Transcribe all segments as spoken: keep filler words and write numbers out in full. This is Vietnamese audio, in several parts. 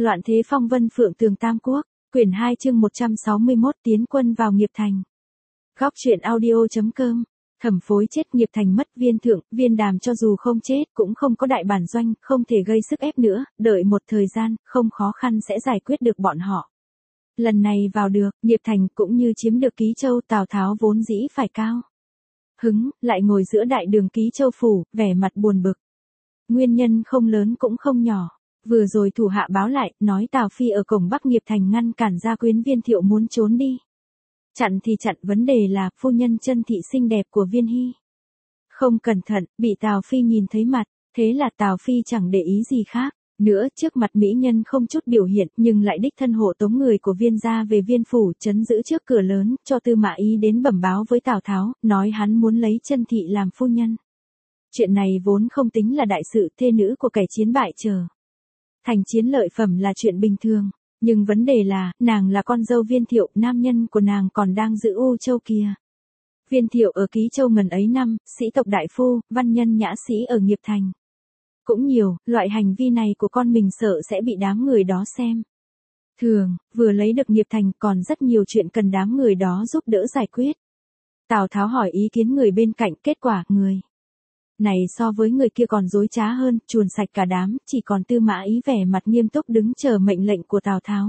Loạn thế phong vân phượng tường tam quốc, quyển hai chương một trăm sáu mươi mốt tiến quân vào nghiệp thành. Góc truyện audio.com. Thẩm Phối chết, nghiệp thành mất viên thượng, viên đàm cho dù không chết cũng không có đại bản doanh, không thể gây sức ép nữa, đợi một thời gian, không khó khăn sẽ giải quyết được bọn họ. Lần này vào được, nghiệp thành cũng như chiếm được Ký Châu, Tào Tháo vốn dĩ phải cao hứng, lại ngồi giữa đại đường Ký Châu phủ, vẻ mặt buồn bực. Nguyên nhân không lớn cũng không nhỏ. Vừa rồi thủ hạ báo lại, nói Tào Phi ở cổng Bắc nghiệp thành ngăn cản gia quyến Viên Thiệu muốn trốn đi. Chặn thì chặn, vấn đề là phu nhân chân thị xinh đẹp của Viên Hy. Không cẩn thận, bị Tào Phi nhìn thấy mặt, thế là Tào Phi chẳng để ý gì khác. Nữa, trước mặt mỹ nhân không chút biểu hiện, nhưng lại đích thân hộ tống người của Viên gia về Viên phủ, trấn giữ trước cửa lớn, cho Tư Mã Ý đến bẩm báo với Tào Tháo, nói hắn muốn lấy chân thị làm phu nhân. Chuyện này vốn không tính là đại sự, thê nữ của kẻ chiến bại trở thành chiến lợi phẩm là chuyện bình thường, nhưng vấn đề là, nàng là con dâu Viên Thiệu, nam nhân của nàng còn đang giữ U Châu kia. Viên Thiệu ở Ký Châu ngần ấy năm, sĩ tộc đại phu, văn nhân nhã sĩ ở nghiệp thành cũng nhiều, loại hành vi này của con mình sợ sẽ bị đám người đó xem thường, vừa lấy được nghiệp thành còn rất nhiều chuyện cần đám người đó giúp đỡ giải quyết. Tào Tháo hỏi ý kiến người bên cạnh, kết quả người này so với người kia còn dối trá hơn, chuồn sạch cả đám, chỉ còn Tư Mã Ý vẻ mặt nghiêm túc đứng chờ mệnh lệnh của Tào Tháo.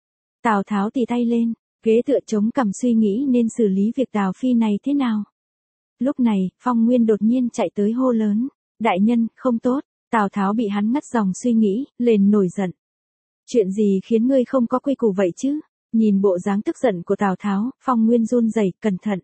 Tào Tháo tì tay lên, ghế tựa chống cằm suy nghĩ nên xử lý việc Tào Phi này thế nào. Lúc này, Phong Nguyên đột nhiên chạy tới hô lớn, đại nhân, không tốt. Tào Tháo bị hắn ngắt dòng suy nghĩ, lên nổi giận. Chuyện gì khiến ngươi không có quy củ vậy chứ? Nhìn bộ dáng tức giận của Tào Tháo, Phong Nguyên run rẩy, cẩn thận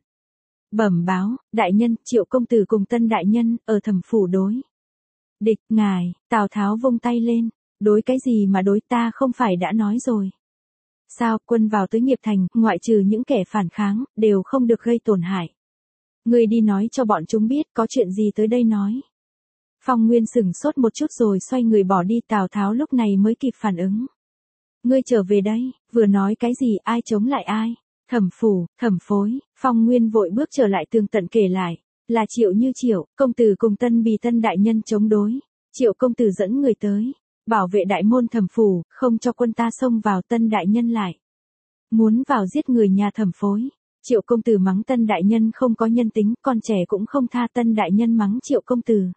bẩm báo, đại nhân, Triệu công tử cùng Tân đại nhân ở Thẩm phủ đối địch. Ngài, Tào Tháo vung tay lên, đối cái gì mà đối, ta không phải đã nói rồi sao? Quân vào tới nghiệp thành, ngoại trừ những kẻ phản kháng, đều không được gây tổn hại. Ngươi đi nói cho bọn chúng biết có chuyện gì tới đây nói. Phong Nguyên sửng sốt một chút rồi xoay người bỏ đi. Tào Tháo lúc này mới kịp phản ứng. Ngươi trở về đây, vừa nói cái gì, ai chống lại ai? Thẩm phủ, Thẩm Phối. Phong Nguyên vội bước trở lại tường tận kể lại, là Triệu như Triệu, công tử cùng Tân Bì Tân đại nhân chống đối. Triệu công tử dẫn người tới, bảo vệ đại môn Thẩm phủ, không cho quân ta xông vào. Tân đại nhân lại muốn vào giết người nhà Thẩm Phối. Triệu công tử mắng Tân đại nhân không có nhân tính, con trẻ cũng không tha. Tân đại nhân mắng Triệu công tử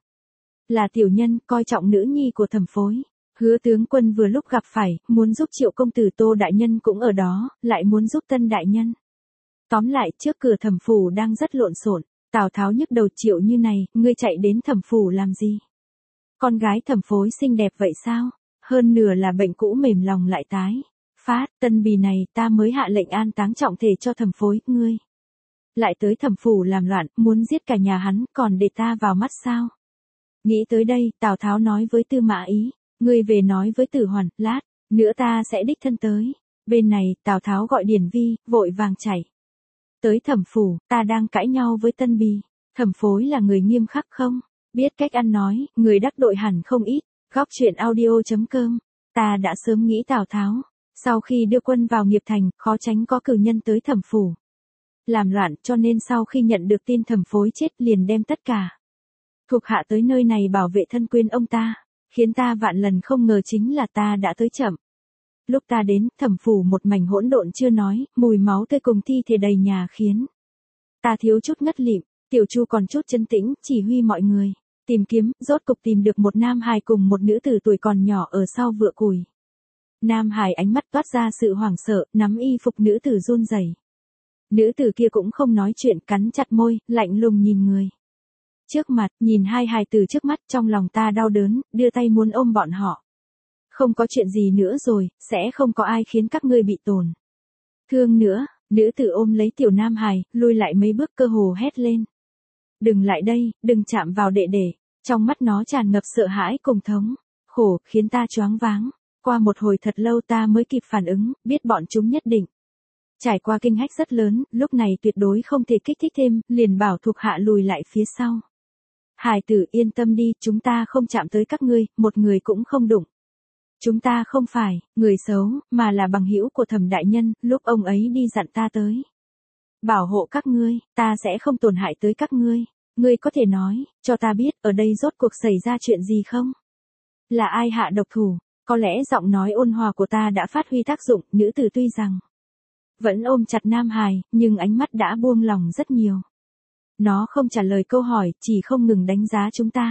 là tiểu nhân, coi trọng nữ nhi của Thẩm Phối. Hứa tướng quân vừa lúc gặp phải, muốn giúp Triệu công tử, Tô đại nhân cũng ở đó, lại muốn giúp Tân đại nhân. Tóm lại, trước cửa Thẩm phủ đang rất lộn xộn. Tào Tháo nhức đầu, Triệu như này, ngươi chạy đến Thẩm phủ làm gì? Con gái Thẩm Phối xinh đẹp vậy sao? Hơn nửa là bệnh cũ mềm lòng lại tái phát. Tân Bì này, ta mới hạ lệnh an táng trọng thể cho Thẩm Phối, ngươi lại tới Thẩm phủ làm loạn, muốn giết cả nhà hắn, còn để ta vào mắt sao? Nghĩ tới đây, Tào Tháo nói với Tư Mã Ý, ngươi về nói với Tử Hoàn, lát nữa ta sẽ đích thân tới. Bên này, Tào Tháo gọi Điển Vi, vội vàng chạy tới Thẩm phủ. Ta đang cãi nhau với Tân Bì. Thẩm Phối là người nghiêm khắc không? Biết cách ăn nói, người đắc đội hẳn không ít. Góc truyện audio.com. Ta đã sớm nghĩ Tào Tháo, sau khi đưa quân vào nghiệp thành, khó tránh có cử nhân tới Thẩm phủ làm loạn, cho nên sau khi nhận được tin Thẩm Phối chết liền đem tất cả thuộc hạ tới nơi này bảo vệ thân quyến ông ta. Khiến ta vạn lần không ngờ chính là ta đã tới chậm. Lúc ta đến, Thẩm phủ một mảnh hỗn độn chưa nói, mùi máu tươi cùng thi thể đầy nhà khiến ta thiếu chút ngất lịm. Tiểu Chu còn chút chân tĩnh, chỉ huy mọi người tìm kiếm, rốt cục tìm được một nam hài cùng một nữ tử tuổi còn nhỏ ở sau vựa củi. Nam hài ánh mắt toát ra sự hoảng sợ, nắm y phục nữ tử run rẩy. Nữ tử kia cũng không nói chuyện, cắn chặt môi, lạnh lùng nhìn người trước mặt. Nhìn hai hài tử trước mắt, trong lòng ta đau đớn, đưa tay muốn ôm bọn họ. Không có chuyện gì nữa rồi, sẽ không có ai khiến các ngươi bị tổn thương nữa. Nữ tử ôm lấy tiểu nam hài, lùi lại mấy bước, cơ hồ hét lên. Đừng lại đây, đừng chạm vào đệ đệ. Trong mắt nó tràn ngập sợ hãi cùng thống khổ, khiến ta choáng váng. Qua một hồi thật lâu ta mới kịp phản ứng, biết bọn chúng nhất định trải qua kinh hách rất lớn, lúc này tuyệt đối không thể kích thích thêm, liền bảo thuộc hạ lùi lại phía sau. Hải tử yên tâm đi, chúng ta không chạm tới các ngươi, một người cũng không đụng. Chúng ta không phải người xấu, mà là bằng hữu của Thẩm đại nhân, lúc ông ấy đi dặn ta tới bảo hộ các ngươi, ta sẽ không tổn hại tới các ngươi. Ngươi có thể nói cho ta biết, ở đây rốt cuộc xảy ra chuyện gì không? Là ai hạ độc thủ? Có lẽ giọng nói ôn hòa của ta đã phát huy tác dụng, nữ tử tuy rằng vẫn ôm chặt Nam Hải, nhưng ánh mắt đã buông lòng rất nhiều. Nó không trả lời câu hỏi, chỉ không ngừng đánh giá chúng ta.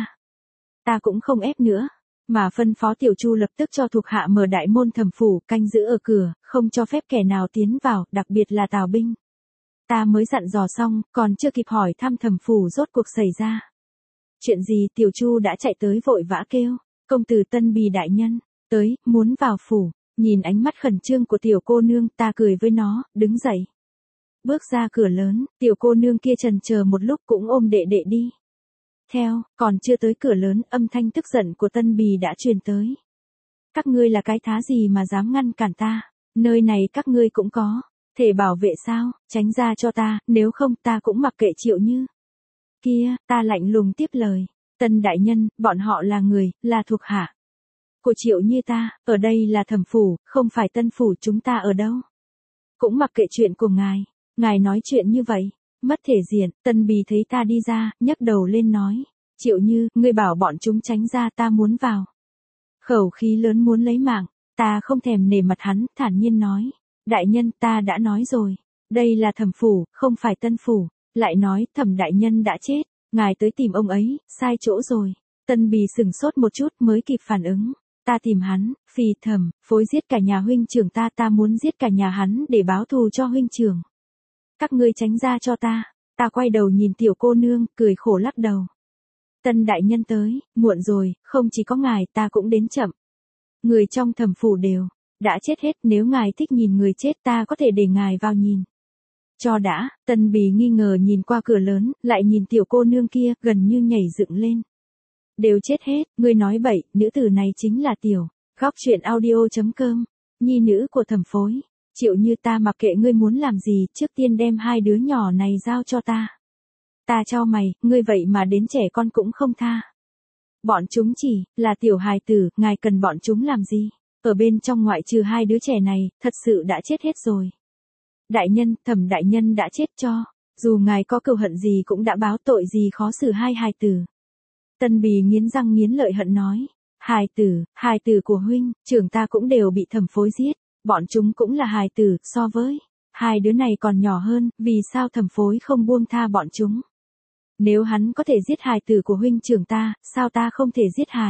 Ta cũng không ép nữa, mà phân phó Tiểu Chu lập tức cho thuộc hạ mở đại môn thẩm phủ, canh giữ ở cửa, không cho phép kẻ nào tiến vào, đặc biệt là Tào binh. Ta mới dặn dò xong, còn chưa kịp hỏi thăm thẩm phủ rốt cuộc xảy ra chuyện gì, Tiểu Chu đã chạy tới vội vã kêu, công tử Tân Bì đại nhân, tới, muốn vào phủ. Nhìn ánh mắt khẩn trương của tiểu cô nương, ta cười với nó, đứng dậy. Bước ra cửa lớn, tiểu cô nương kia chần chờ một lúc cũng ôm đệ đệ đi. Theo, còn chưa tới cửa lớn, âm thanh tức giận của Tân Bì đã truyền tới. Các ngươi là cái thá gì mà dám ngăn cản ta, nơi này các ngươi cũng có thể bảo vệ sao, tránh ra cho ta, nếu không ta cũng mặc kệ Triệu Như. Kia, ta lạnh lùng tiếp lời, Tân đại nhân, bọn họ là người, là thuộc hạ của Triệu Như ta, ở đây là thẩm phủ, không phải Tân phủ, chúng ta ở đâu cũng mặc kệ chuyện của ngài. Ngài nói chuyện như vậy, mất thể diện. Tân Bì thấy ta đi ra, nhấc đầu lên nói, Triệu Như, ngươi bảo bọn chúng tránh ra, ta muốn vào. Khẩu khí lớn muốn lấy mạng, ta không thèm nể mặt hắn, thản nhiên nói, đại nhân, ta đã nói rồi, đây là thẩm phủ, không phải Tân phủ. Lại nói, thẩm đại nhân đã chết, ngài tới tìm ông ấy, sai chỗ rồi. Tân Bì sừng sốt một chút mới kịp phản ứng. Ta tìm hắn, phì thẩm, phối giết cả nhà huynh trưởng ta, ta muốn giết cả nhà hắn để báo thù cho huynh trưởng. Các ngươi tránh ra cho ta. Ta quay đầu nhìn tiểu cô nương, cười khổ lắc đầu. Tân đại nhân tới, muộn rồi, không chỉ có ngài, ta cũng đến chậm. Người trong thẩm phủ đều đã chết hết, nếu ngài thích nhìn người chết ta có thể để ngài vào nhìn. Cho đã, Tân Bì nghi ngờ nhìn qua cửa lớn, lại nhìn tiểu cô nương kia, gần như nhảy dựng lên. Đều chết hết, ngươi nói bậy, nữ tử này chính là tiểu, góc truyện audio chấm com, nhi nữ của thẩm phối. Triệu Như, ta mặc kệ ngươi muốn làm gì, trước tiên đem hai đứa nhỏ này giao cho ta. Ta cho mày, ngươi vậy mà đến trẻ con cũng không tha. Bọn chúng chỉ là tiểu hài tử, ngài cần bọn chúng làm gì? Ở bên trong ngoại trừ hai đứa trẻ này, thật sự đã chết hết rồi. Đại nhân, thẩm đại nhân đã chết cho, dù ngài có cừu hận gì cũng đã báo, tội gì khó xử hai hài tử. Tân Bì nghiến răng nghiến lợi hận nói, hài tử, hài tử của huynh, trưởng ta cũng đều bị thẩm phối giết, bọn chúng cũng là hài tử, so với hai đứa này còn nhỏ hơn, vì sao thẩm phối không buông tha bọn chúng? Nếu hắn có thể giết hài tử của huynh trưởng ta, sao ta không thể giết hài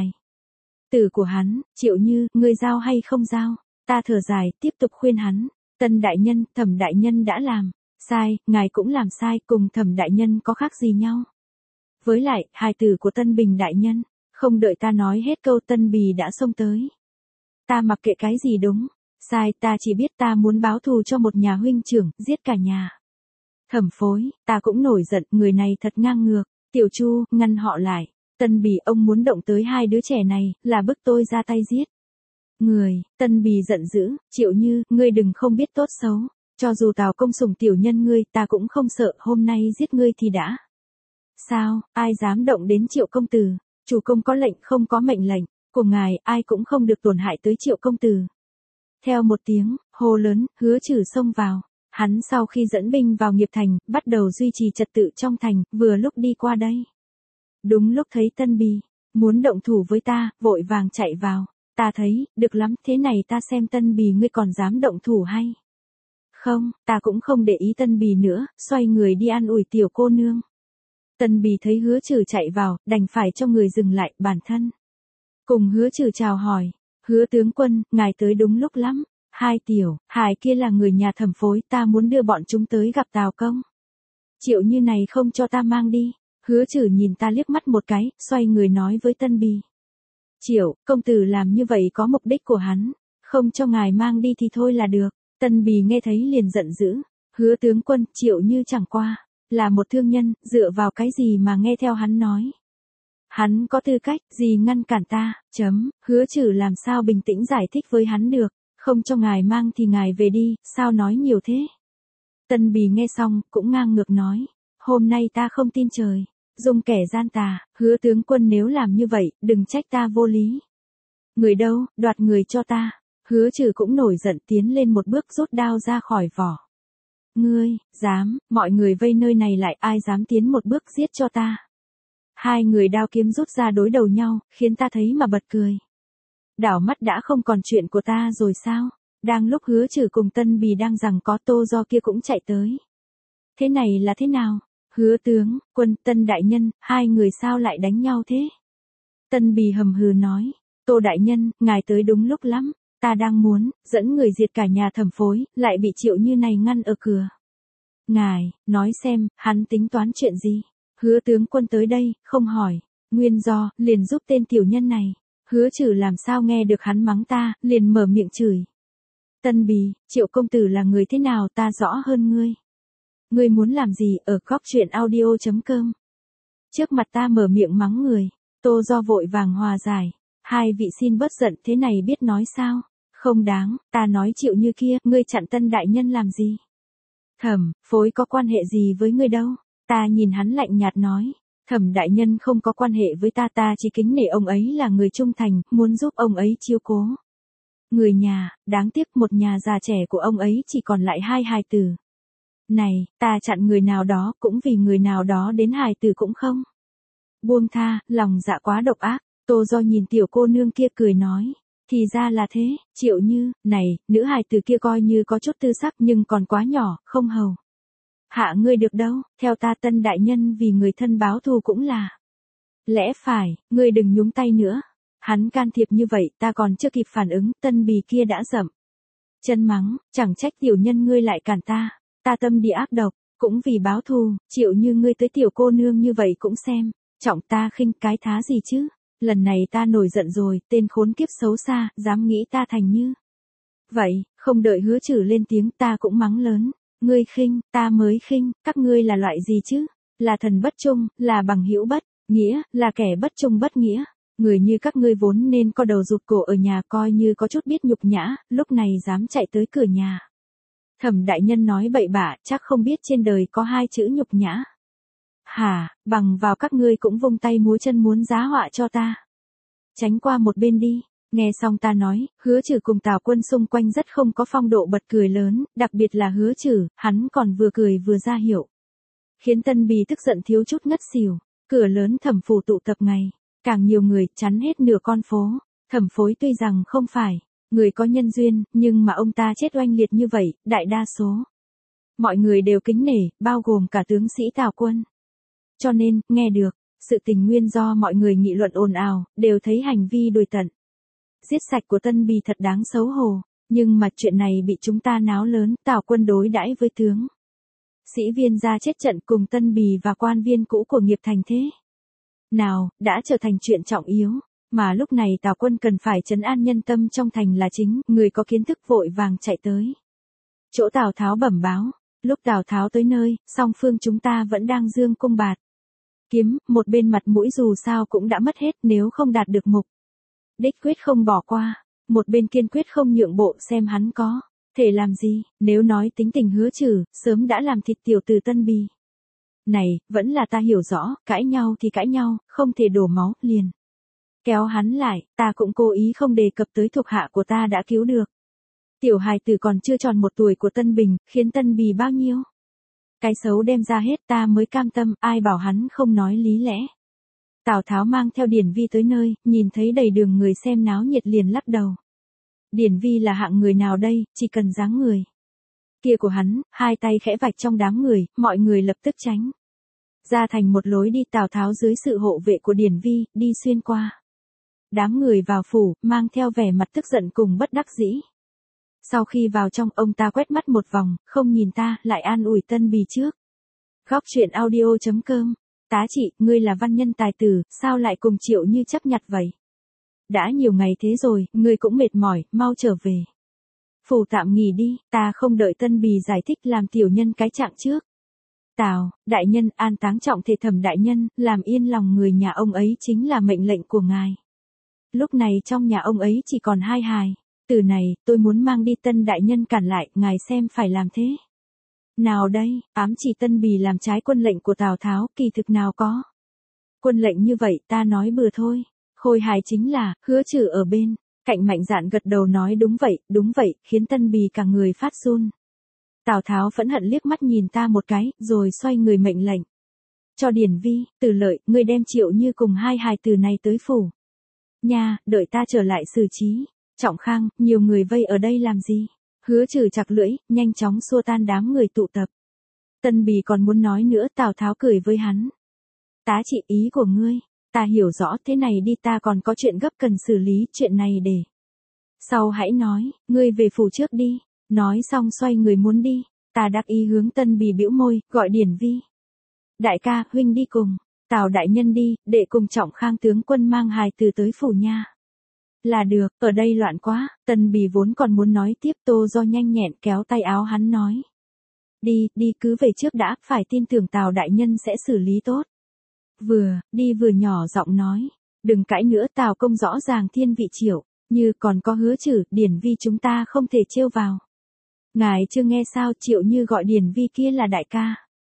tử của hắn? Triệu Như, ngươi giao hay không giao? Ta thở dài, tiếp tục khuyên hắn, Tân đại nhân, thẩm đại nhân đã làm sai, ngài cũng làm sai, cùng thẩm đại nhân có khác gì nhau? Với lại, hài tử của Tân Bình đại nhân, không đợi ta nói hết câu Tân Bì đã xông tới. Ta mặc kệ cái gì đúng, sai, ta chỉ biết ta muốn báo thù cho một nhà huynh trưởng, giết cả nhà. Thẩm phối, ta cũng nổi giận, người này thật ngang ngược. Tiểu Chu, ngăn họ lại. Tân Bì, ông muốn động tới hai đứa trẻ này, là bức tôi ra tay giết người. Tân Bì giận dữ, Triệu Như, ngươi đừng không biết tốt xấu. Cho dù Tào công sủng tiểu nhân ngươi, ta cũng không sợ, hôm nay giết ngươi thì đã. Sao, ai dám động đến Triệu công tử? Chủ công có lệnh, không có mệnh lệnh của ngài, ai cũng không được tổn hại tới Triệu công tử. Theo một tiếng hô lớn, Hứa Trừ xông vào. Hắn sau khi dẫn binh vào Nghiệp Thành, bắt đầu duy trì trật tự trong thành, vừa lúc đi qua đây. Đúng lúc thấy Tân Bì muốn động thủ với ta, vội vàng chạy vào. Ta thấy, được lắm, thế này ta xem Tân Bì ngươi còn dám động thủ hay không? Ta cũng không để ý Tân Bì nữa, xoay người đi an ủi tiểu cô nương. Tân Bì thấy Hứa Trừ chạy vào, đành phải cho người dừng lại, bản thân cùng Hứa Trừ chào hỏi. Hứa tướng quân, ngài tới đúng lúc lắm. Hai tiểu hài kia là người nhà thẩm phối, ta muốn đưa bọn chúng tới gặp Tào công. Triệu Như này không cho ta mang đi. Hứa Trừ nhìn ta liếc mắt một cái, xoay người nói với Tân Bì. Triệu, công tử làm như vậy có mục đích của hắn, không cho ngài mang đi thì thôi là được. Tân Bì nghe thấy liền giận dữ. Hứa tướng quân, Triệu Như chẳng qua là một thương nhân, dựa vào cái gì mà nghe theo hắn nói? Hắn có tư cách gì ngăn cản ta? Chấm. Hứa Trừ làm sao bình tĩnh giải thích với hắn được? Không cho ngài mang thì ngài về đi, sao nói nhiều thế? Tân Bì nghe xong, cũng ngang ngược nói. Hôm nay ta không tin trời dùng kẻ gian tà. Hứa tướng quân nếu làm như vậy, đừng trách ta vô lý. Người đâu, đoạt người cho ta. Hứa Trừ cũng nổi giận, tiến lên một bước, rút đao ra khỏi vỏ. Ngươi, dám, mọi người vây nơi này lại, ai dám tiến một bước giết cho ta? Hai người đao kiếm rút ra đối đầu nhau, khiến ta thấy mà bật cười. Đảo mắt đã không còn chuyện của ta rồi sao? Đang lúc Hứa Trừ cùng Tân Bì đang rằng có Tô Do kia cũng chạy tới. Thế này là thế nào? Hứa tướng, Quân, Tân đại nhân, hai người sao lại đánh nhau thế? Tân Bì hầm hừ nói, Tô đại nhân, ngài tới đúng lúc lắm, ta đang muốn dẫn người diệt cả nhà Thẩm Phối, lại bị Triệu Như này ngăn ở cửa. Ngài, nói xem, hắn tính toán chuyện gì? Hứa tướng quân tới đây, không hỏi, nguyên do, liền giúp tên tiểu nhân này. Hứa Trừ làm sao nghe được hắn mắng ta, liền mở miệng chửi. Tân Bì, Triệu công tử là người thế nào ta rõ hơn ngươi. Ngươi muốn làm gì ở góc chuyện audio chấm com. Trước mặt ta mở miệng mắng người, Tô Do vội vàng hòa giải. Hai vị xin bớt giận, thế này biết nói sao? Không đáng, ta nói Triệu Như kia, ngươi chặn Tân đại nhân làm gì? Thẩm Phối có quan hệ gì với ngươi đâu? Ta nhìn hắn lạnh nhạt nói, Thẩm đại nhân không có quan hệ với ta, ta chỉ kính nể ông ấy là người trung thành, muốn giúp ông ấy chiếu cố. Người nhà, đáng tiếc một nhà già trẻ của ông ấy chỉ còn lại hai hài tử. Này, ta chặn người nào đó cũng vì người nào đó đến hài tử cũng không. Buông tha, lòng dạ quá độc ác. Tô Do nhìn tiểu cô nương kia cười nói, thì ra là thế, Triệu Như, này, nữ hài tử kia coi như có chút tư sắc nhưng còn quá nhỏ, không hầu. Hạ ngươi được đâu, theo ta Tân đại nhân vì người thân báo thù cũng là. Lẽ phải, ngươi đừng nhúng tay nữa. Hắn can thiệp như vậy, ta còn chưa kịp phản ứng, Tân Bì kia đã dậm chân mắng, chẳng trách tiểu nhân ngươi lại cản ta, ta tâm địa ác độc, cũng vì báo thù, Triệu Như ngươi tới tiểu cô nương như vậy cũng xem, trọng ta khinh cái thá gì chứ, lần này ta nổi giận rồi, tên khốn kiếp xấu xa, dám nghĩ ta thành như. Vậy, không đợi Hứa Trừ lên tiếng ta cũng mắng lớn, ngươi khinh, ta mới khinh, các ngươi là loại gì chứ, là thần bất trung, là bằng hữu bất, nghĩa, là kẻ bất trung bất nghĩa. Người như các ngươi vốn nên co đầu rụt cổ ở nhà, coi như có chút biết nhục nhã, lúc này dám chạy tới cửa nhà. Thẩm đại nhân nói bậy bạ, chắc không biết trên đời có hai chữ nhục nhã. Hả, bằng vào các ngươi cũng vung tay múa chân muốn giá họa cho ta. Tránh qua một bên đi, nghe xong ta nói, Hứa Trừ cùng Tào Quân xung quanh rất không có phong độ bật cười lớn, đặc biệt là Hứa Trừ, hắn còn vừa cười vừa ra hiệu. Khiến Tân Bì tức giận thiếu chút ngất xỉu, cửa lớn Thẩm phủ tụ tập ngày. Càng nhiều người, chắn hết nửa con phố. Thẩm Phối tuy rằng không phải người có nhân duyên, nhưng mà ông ta chết oanh liệt như vậy, đại đa số. Mọi người đều kính nể, bao gồm cả tướng sĩ Tào Quân. Cho nên, nghe được, sự tình nguyên do mọi người nghị luận ồn ào, đều thấy hành vi đồi tận. Giết sạch của Tân Bì thật đáng xấu hổ, nhưng mà chuyện này bị chúng ta náo lớn, Tào Quân đối đãi với tướng sĩ viên ra chết trận cùng Tân Bì và quan viên cũ của nghiệp thành thế. Nào, đã trở thành chuyện trọng yếu, mà lúc này Tào Quân cần phải trấn an nhân tâm trong thành là chính, người có kiến thức vội vàng chạy tới. Chỗ Tào Tháo bẩm báo, lúc Tào Tháo tới nơi, song phương chúng ta vẫn đang dương cung bạt kiếm, một bên mặt mũi dù sao cũng đã mất hết nếu không đạt được mục đích quyết không bỏ qua, một bên kiên quyết không nhượng bộ xem hắn có thể làm gì, nếu nói tính tình Hứa Trừ, sớm đã làm thịt tiểu tử Tân Bì. Này, vẫn là ta hiểu rõ, cãi nhau thì cãi nhau, không thể đổ máu, liền. Kéo hắn lại, ta cũng cố ý không đề cập tới thuộc hạ của ta đã cứu được. Tiểu hài tử còn chưa tròn một tuổi của Tân Bình, khiến Tân Bì bao nhiêu. Cái xấu đem ra hết ta mới cam tâm, ai bảo hắn không nói lý lẽ. Tào Tháo mang theo Điển Vi tới nơi, nhìn thấy đầy đường người xem náo nhiệt liền lắc đầu. Điển Vi là hạng người nào đây, chỉ cần dáng người kia của hắn, hai tay khẽ vạch trong đám người, mọi người lập tức tránh ra thành một lối đi. Tào Tháo dưới sự hộ vệ của Điển Vi, đi xuyên qua đám người vào phủ, mang theo vẻ mặt tức giận cùng bất đắc dĩ. Sau khi vào trong, ông ta quét mắt một vòng, không nhìn ta, lại an ủi Tân Bì trước. Góc chuyện audio chấm com. Tá chị, ngươi là văn nhân tài tử, sao lại cùng Triệu Như chấp nhặt vậy? Đã nhiều ngày thế rồi, ngươi cũng mệt mỏi, mau trở về phủ tạm nghỉ đi, ta không đợi Tân Bì giải thích làm tiểu nhân cái trạng trước. Tào, đại nhân, an táng trọng thể Thẩm đại nhân, làm yên lòng người nhà ông ấy chính là mệnh lệnh của ngài. Lúc này trong nhà ông ấy chỉ còn hai hài, từ này, tôi muốn mang đi. Tân đại nhân cản lại, ngài xem phải làm thế nào đây, ám chỉ Tân Bì làm trái quân lệnh của Tào Tháo, kỳ thực nào có quân lệnh như vậy, ta nói bừa thôi. Khôi hài chính là, Hứa Trừ ở bên cạnh mạnh dạn gật đầu nói đúng vậy, đúng vậy, khiến Tân Bì cả người phát run. Tào Tháo phẫn hận liếc mắt nhìn ta một cái, rồi xoay người mệnh lệnh cho Điển Vi, Từ Lợi, ngươi đem Triệu Như cùng hai hài tử này tới phủ Nha, đợi ta trở lại xử trí. Trọng Khang, nhiều người vây ở đây làm gì? Hứa Trừ chặt lưỡi, nhanh chóng xua tan đám người tụ tập. Tân Bì còn muốn nói nữa, Tào Tháo cười với hắn. Tá trị ý của ngươi, ta hiểu rõ, thế này đi, ta còn có chuyện gấp cần xử lý, chuyện này để sau hãy nói, ngươi về phủ trước đi. Nói xong xoay người muốn đi, ta đắc ý hướng Tân Bì bĩu môi, gọi Điển Vi. Đại ca, huynh đi cùng. Tào đại nhân đi, để cùng Trọng Khang tướng quân mang hài từ tới phủ nha. Là được, ở đây loạn quá. Tân Bì vốn còn muốn nói tiếp, Tô Do nhanh nhẹn kéo tay áo hắn nói. Đi, đi, cứ về trước đã, phải tin tưởng Tào đại nhân sẽ xử lý tốt. Vừa, đi vừa nhỏ giọng nói. Đừng cãi nữa, Tào công rõ ràng thiên vị Triệu, như còn có Hứa Trừ, Điển Vi chúng ta không thể trêu vào. Ngài chưa nghe sao, Triệu Như gọi Điển Vi kia là đại ca.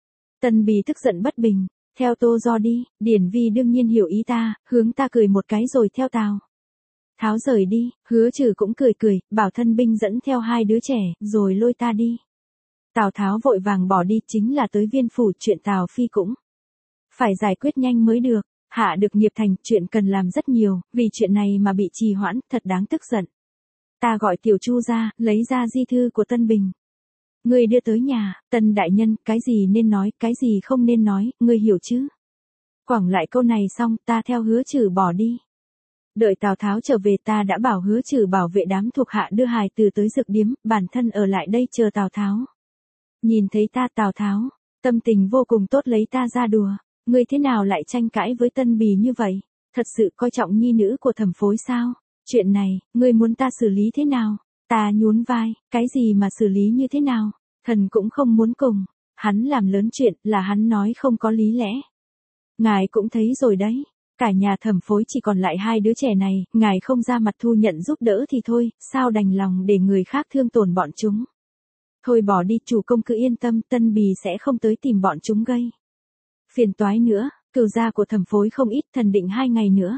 Tân Bì tức giận bất bình, theo Tô Do đi. Điển Vi đương nhiên hiểu ý ta, hướng ta cười một cái rồi theo Tào Tháo rời đi. Hứa Trừ cũng cười cười, bảo thân binh dẫn theo hai đứa trẻ, rồi lôi ta đi. Tào Tháo vội vàng bỏ đi, chính là tới Viên phủ, chuyện Tào Phi cũng phải giải quyết nhanh mới được. Hạ được nghiệp thành, chuyện cần làm rất nhiều, vì chuyện này mà bị trì hoãn, thật đáng tức giận. Ta gọi Tiểu Chu ra, lấy ra di thư của Tân Bình. Ngươi đưa tới nhà, Tân đại nhân, cái gì nên nói, cái gì không nên nói, ngươi hiểu chứ? Quẳng lại câu này xong, ta theo Hứa Trừ bỏ đi. Đợi Tào Tháo trở về, ta đã bảo Hứa Trừ bảo vệ đám thuộc hạ đưa hài từ tới dược điếm, bản thân ở lại đây chờ Tào Tháo. Nhìn thấy ta, Tào Tháo tâm tình vô cùng tốt, lấy ta ra đùa. Ngươi thế nào lại tranh cãi với Tân Bì như vậy? Thật sự coi trọng nhi nữ của thẩm phối sao? Chuyện này, ngươi muốn ta xử lý thế nào? Ta nhún vai, cái gì mà xử lý như thế nào? Thần cũng không muốn cùng. Hắn làm lớn chuyện, là hắn nói không có lý lẽ. Ngài cũng thấy rồi đấy. Cả nhà thẩm phối chỉ còn lại hai đứa trẻ này, ngài không ra mặt thu nhận giúp đỡ thì thôi, sao đành lòng để người khác thương tổn bọn chúng? Thôi bỏ đi, chủ công cứ yên tâm, Tân Bì sẽ không tới tìm bọn chúng gây phiền toái nữa. Cửu gia của thẩm phối không ít, thần định hai ngày nữa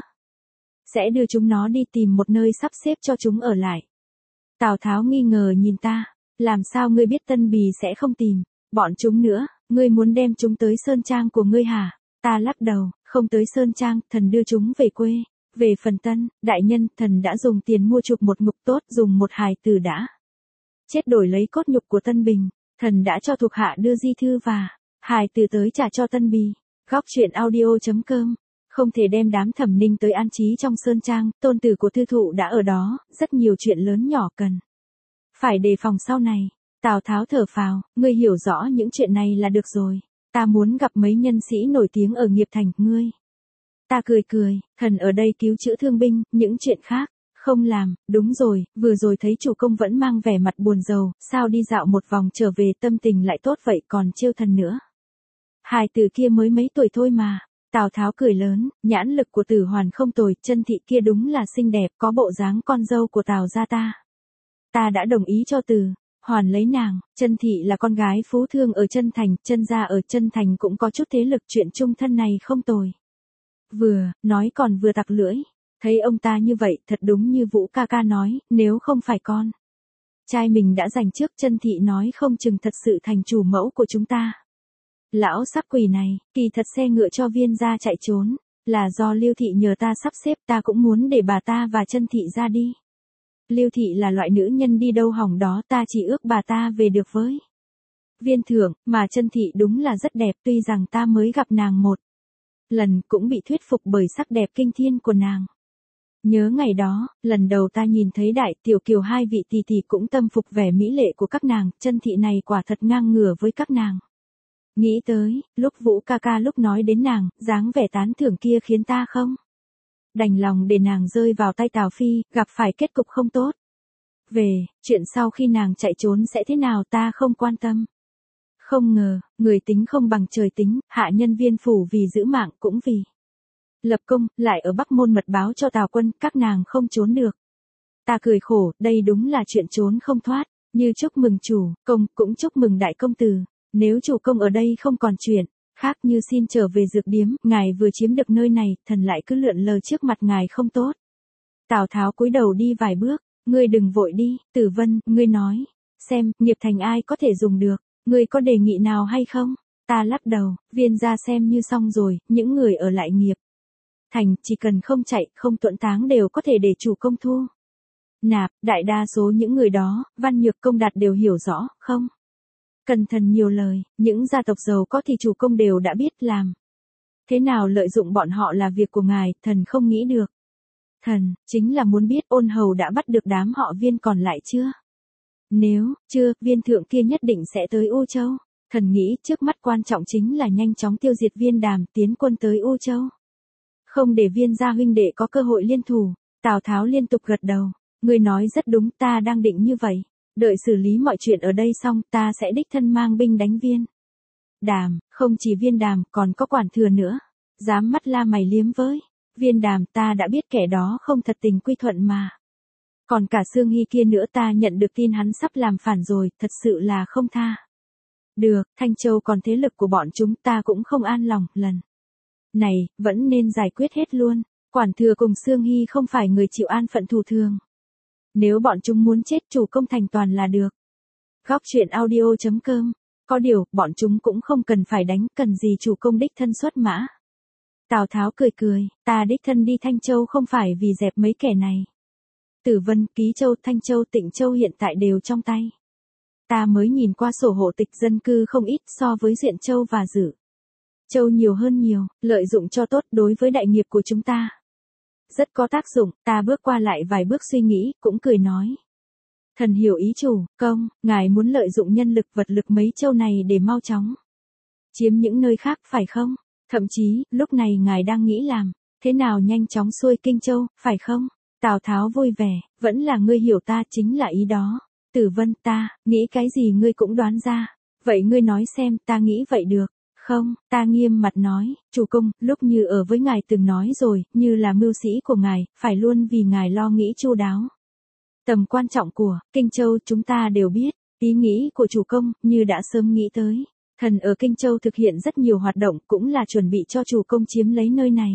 sẽ đưa chúng nó đi tìm một nơi sắp xếp cho chúng ở lại. Tào Tháo nghi ngờ nhìn ta, làm sao ngươi biết Tân Bì sẽ không tìm bọn chúng nữa? Ngươi muốn đem chúng tới sơn trang của ngươi hả? Ta lắc đầu, không tới sơn trang, thần đưa chúng về quê. Về phần Tân đại nhân, thần đã dùng tiền mua chuộc một ngục tốt, dùng một hài tử đã chết đổi lấy cốt nhục của Tân Bình. Thần đã cho thuộc hạ đưa di thư và hài tử tới trả cho Tân Bì. Góc truyện audio chấm com. Không thể đem đám Thẩm Ninh tới an trí trong sơn trang, tôn tử của thư thụ đã ở đó, rất nhiều chuyện lớn nhỏ cần phải đề phòng sau này. Tào Tháo thở phào, ngươi hiểu rõ những chuyện này là được rồi. Ta muốn gặp mấy nhân sĩ nổi tiếng ở nghiệp thành, ngươi. Ta cười cười, thần ở đây cứu chữa thương binh, những chuyện khác không làm. Đúng rồi, vừa rồi thấy chủ công vẫn mang vẻ mặt buồn rầu, sao đi dạo một vòng trở về tâm tình lại tốt vậy, còn trêu thần nữa. Hài tử kia mới mấy tuổi thôi mà. Tào Tháo cười lớn, nhãn lực của Tử Hoàn không tồi, Chân Thị kia đúng là xinh đẹp, có bộ dáng con dâu của Tào gia ta. Ta đã đồng ý cho Tử Hoàn lấy nàng. Chân Thị là con gái phú thương ở Chân Thành, Chân gia ở Chân Thành cũng có chút thế lực, chuyện chung thân này không tồi. Vừa nói còn vừa tặc lưỡi, thấy ông ta như vậy, thật đúng như Vũ ca ca nói, nếu không phải con trai mình đã giành trước, Chân Thị nói không chừng thật sự thành chủ mẫu của chúng ta. Lão sắc quỷ này, kỳ thật xe ngựa cho Viên gia chạy trốn, là do Lưu Thị nhờ ta sắp xếp, ta cũng muốn để bà ta và Chân Thị ra đi. Lưu Thị là loại nữ nhân đi đâu hỏng đó, ta chỉ ước bà ta về được với Viên thưởng, mà Chân Thị đúng là rất đẹp, tuy rằng ta mới gặp nàng một lần, cũng bị thuyết phục bởi sắc đẹp kinh thiên của nàng. Nhớ ngày đó, lần đầu ta nhìn thấy Đại Tiểu Kiều hai vị tỷ tỷ cũng tâm phục vẻ mỹ lệ của các nàng, Chân Thị này quả thật ngang ngửa với các nàng. Nghĩ tới, lúc Vũ ca ca lúc nói đến nàng, dáng vẻ tán thưởng kia khiến ta không đành lòng để nàng rơi vào tay Tào Phi, gặp phải kết cục không tốt. Về, chuyện sau khi nàng chạy trốn sẽ thế nào ta không quan tâm. Không ngờ, người tính không bằng trời tính, hạ nhân Viên phủ vì giữ mạng cũng vì lập công, lại ở Bắc Môn mật báo cho Tào quân, các nàng không trốn được. Ta cười khổ, đây đúng là chuyện trốn không thoát, như chúc mừng chủ công, cũng chúc mừng đại công tử. Nếu chủ công ở đây không còn chuyện khác, như xin trở về dược điếm, ngài vừa chiếm được nơi này, thần lại cứ lượn lờ trước mặt ngài không tốt. Tào Tháo cúi đầu đi vài bước, ngươi đừng vội đi, Tử Vân, ngươi nói, xem, nghiệp thành ai có thể dùng được, ngươi có đề nghị nào hay không? Ta lắc đầu, Viên gia xem như xong rồi, những người ở lại nghiệp thành, chỉ cần không chạy, không tuẫn táng đều có thể để chủ công thu nạp, đại đa số những người đó, Văn Nhược Công Đạt đều hiểu rõ, không cần thần nhiều lời, những gia tộc giàu có thì chủ công đều đã biết làm. Thế nào lợi dụng bọn họ là việc của ngài, thần không nghĩ được. Thần, chính là muốn biết ôn hầu đã bắt được đám họ Viên còn lại chưa? Nếu, chưa, Viên thượng kia nhất định sẽ tới U Châu. Thần nghĩ trước mắt quan trọng chính là nhanh chóng tiêu diệt Viên Đàm tiến quân tới U Châu. Không để Viên gia huynh đệ có cơ hội liên thủ. Tào Tháo liên tục gật đầu. Ngươi nói rất đúng, ta đang định như vậy. Đợi xử lý mọi chuyện ở đây xong, ta sẽ đích thân mang binh đánh Viên Đàm, không chỉ Viên Đàm, còn có Quản Thừa nữa. Dám mắt la mày liếm với Viên Đàm, ta đã biết kẻ đó không thật tình quy thuận mà. Còn cả Sương Hy kia nữa, ta nhận được tin hắn sắp làm phản rồi, thật sự là không tha được. Thanh Châu còn thế lực của bọn chúng, ta cũng không an lòng, lần này, vẫn nên giải quyết hết luôn. Quản Thừa cùng Sương Hy không phải người chịu an phận thù thường. Nếu bọn chúng muốn chết, chủ công thành toàn là được. Góc truyện audio chấm com. Có điều, bọn chúng cũng không cần phải đánh, cần gì chủ công đích thân xuất mã. Tào Tháo cười cười, ta đích thân đi Thanh Châu không phải vì dẹp mấy kẻ này. Tử Vân, Ký Châu, Thanh Châu, Tịnh Châu hiện tại đều trong tay. Ta mới nhìn qua sổ hộ tịch dân cư không ít so với Duyện Châu và Dự Châu nhiều hơn nhiều, lợi dụng cho tốt đối với đại nghiệp của chúng ta. Rất có tác dụng, ta bước qua lại vài bước suy nghĩ, cũng cười nói. Thần hiểu ý chủ, công, ngài muốn lợi dụng nhân lực vật lực mấy châu này để mau chóng chiếm những nơi khác phải không? Thậm chí, lúc này ngài đang nghĩ làm, thế nào nhanh chóng xuôi Kinh Châu, phải không? Tào Tháo vui vẻ, vẫn là ngươi hiểu ta, chính là ý đó. Tử Vân, ta, nghĩ cái gì ngươi cũng đoán ra. Vậy ngươi nói xem, ta nghĩ vậy được. Không, ta nghiêm mặt nói, chủ công, lúc như ở với ngài từng nói rồi, như là mưu sĩ của ngài, phải luôn vì ngài lo nghĩ chu đáo. Tầm quan trọng của Kinh Châu chúng ta đều biết, ý nghĩ của chủ công, như đã sớm nghĩ tới. Thần ở Kinh Châu thực hiện rất nhiều hoạt động, cũng là chuẩn bị cho chủ công chiếm lấy nơi này.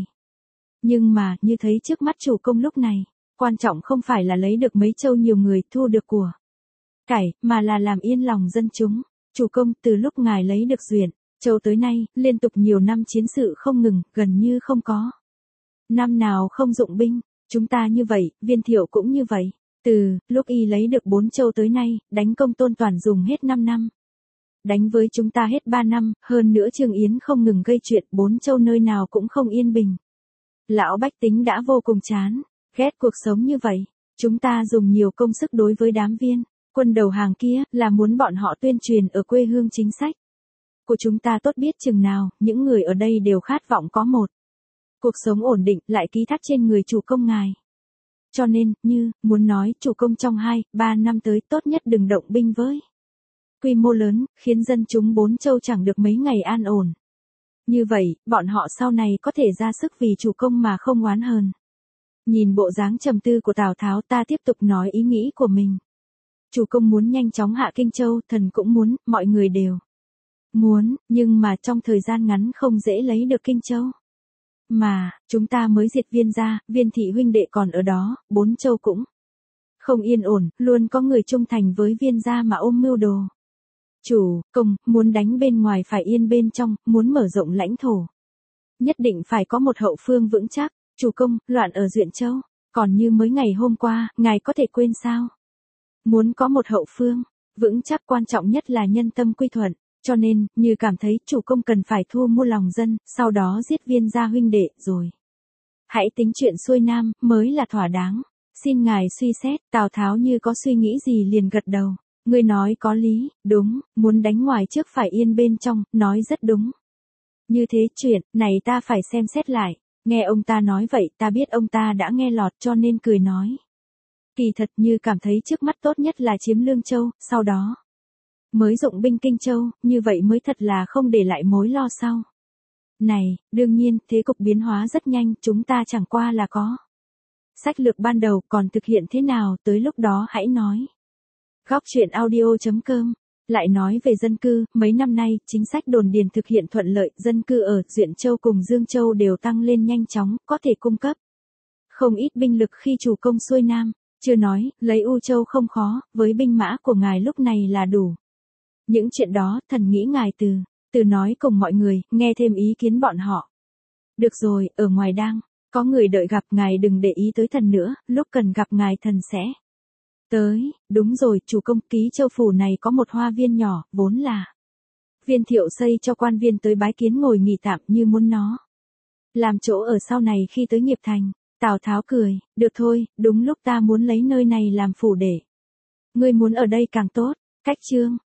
Nhưng mà, như thấy trước mắt chủ công lúc này, quan trọng không phải là lấy được mấy châu nhiều người thu được của cải, mà là làm yên lòng dân chúng. Chủ công, từ lúc ngài lấy được Duyện Châu tới nay, liên tục nhiều năm chiến sự không ngừng, gần như không có năm nào không dụng binh. Chúng ta như vậy, Viên Thiệu cũng như vậy. Từ lúc y lấy được bốn châu tới nay, đánh công Tôn Toàn dùng hết năm năm. Đánh với chúng ta hết ba năm, hơn nữa Trương Yến không ngừng gây chuyện, bốn châu nơi nào cũng không yên bình. Lão bách tính đã vô cùng chán, ghét cuộc sống như vậy. Chúng ta dùng nhiều công sức đối với đám viên quân đầu hàng kia, là muốn bọn họ tuyên truyền ở quê hương chính sách của chúng ta tốt biết chừng nào, những người ở đây đều khát vọng có một cuộc sống ổn định, lại ký thác trên người chủ công ngài. Cho nên, như, muốn nói, chủ công trong hai, ba năm tới tốt nhất đừng động binh với quy mô lớn, khiến dân chúng bốn châu chẳng được mấy ngày an ổn. Như vậy, bọn họ sau này có thể ra sức vì chủ công mà không oán hờn. Nhìn bộ dáng trầm tư của Tào Tháo, ta tiếp tục nói ý nghĩ của mình. Chủ công muốn nhanh chóng hạ Kinh Châu, thần cũng muốn, mọi người đều muốn, nhưng mà trong thời gian ngắn không dễ lấy được Kinh Châu. Mà, chúng ta mới diệt Viên gia, Viên thị huynh đệ còn ở đó, bốn châu cũng không yên ổn, luôn có người trung thành với Viên gia mà ôm mưu đồ. Chủ công, muốn đánh bên ngoài phải yên bên trong, muốn mở rộng lãnh thổ. Nhất định phải có một hậu phương vững chắc. Chủ công, loạn ở Duyện Châu, còn như mới ngày hôm qua, ngài có thể quên sao? Muốn có một hậu phương vững chắc, quan trọng nhất là nhân tâm quy thuận. Cho nên, như cảm thấy chủ công cần phải thu mua lòng dân, sau đó giết Viên gia huynh đệ, rồi hãy tính chuyện xuôi nam, mới là thỏa đáng. Xin ngài suy xét. Tào Tháo như có suy nghĩ gì liền gật đầu. Ngươi nói có lý, đúng, muốn đánh ngoài trước phải yên bên trong, nói rất đúng. Như thế chuyện này ta phải xem xét lại. Nghe ông ta nói vậy, ta biết ông ta đã nghe lọt, cho nên cười nói. Kỳ thật, như cảm thấy trước mắt tốt nhất là chiếm Lương Châu, sau đó mới dụng binh Kinh Châu, như vậy mới thật là không để lại mối lo sau. Này, đương nhiên, thế cục biến hóa rất nhanh, chúng ta chẳng qua là có sách lược ban đầu, còn thực hiện thế nào, tới lúc đó hãy nói. Góc truyện audio chấm com. Lại nói về dân cư, mấy năm nay, chính sách đồn điền thực hiện thuận lợi, dân cư ở Duyện Châu cùng Dương Châu đều tăng lên nhanh chóng, có thể cung cấp không ít binh lực khi chủ công xuôi nam. Chưa nói, lấy U Châu không khó, với binh mã của ngài lúc này là đủ. Những chuyện đó, thần nghĩ ngài từ, từ nói cùng mọi người, nghe thêm ý kiến bọn họ. Được rồi, ở ngoài đang Có người đợi gặp ngài, đừng để ý tới thần nữa, lúc cần gặp ngài thần sẽ tới. Đúng rồi, chủ công, Ký Châu phủ này có một hoa viên nhỏ, vốn là Viên Thiệu xây cho quan viên tới bái kiến ngồi nghỉ tạm, như muốn nó làm chỗ ở sau này khi tới Nghiệp Thành. Tào Tháo cười, được thôi, đúng lúc ta muốn lấy nơi này làm phủ để. Ngươi muốn ở đây càng tốt. Cách chương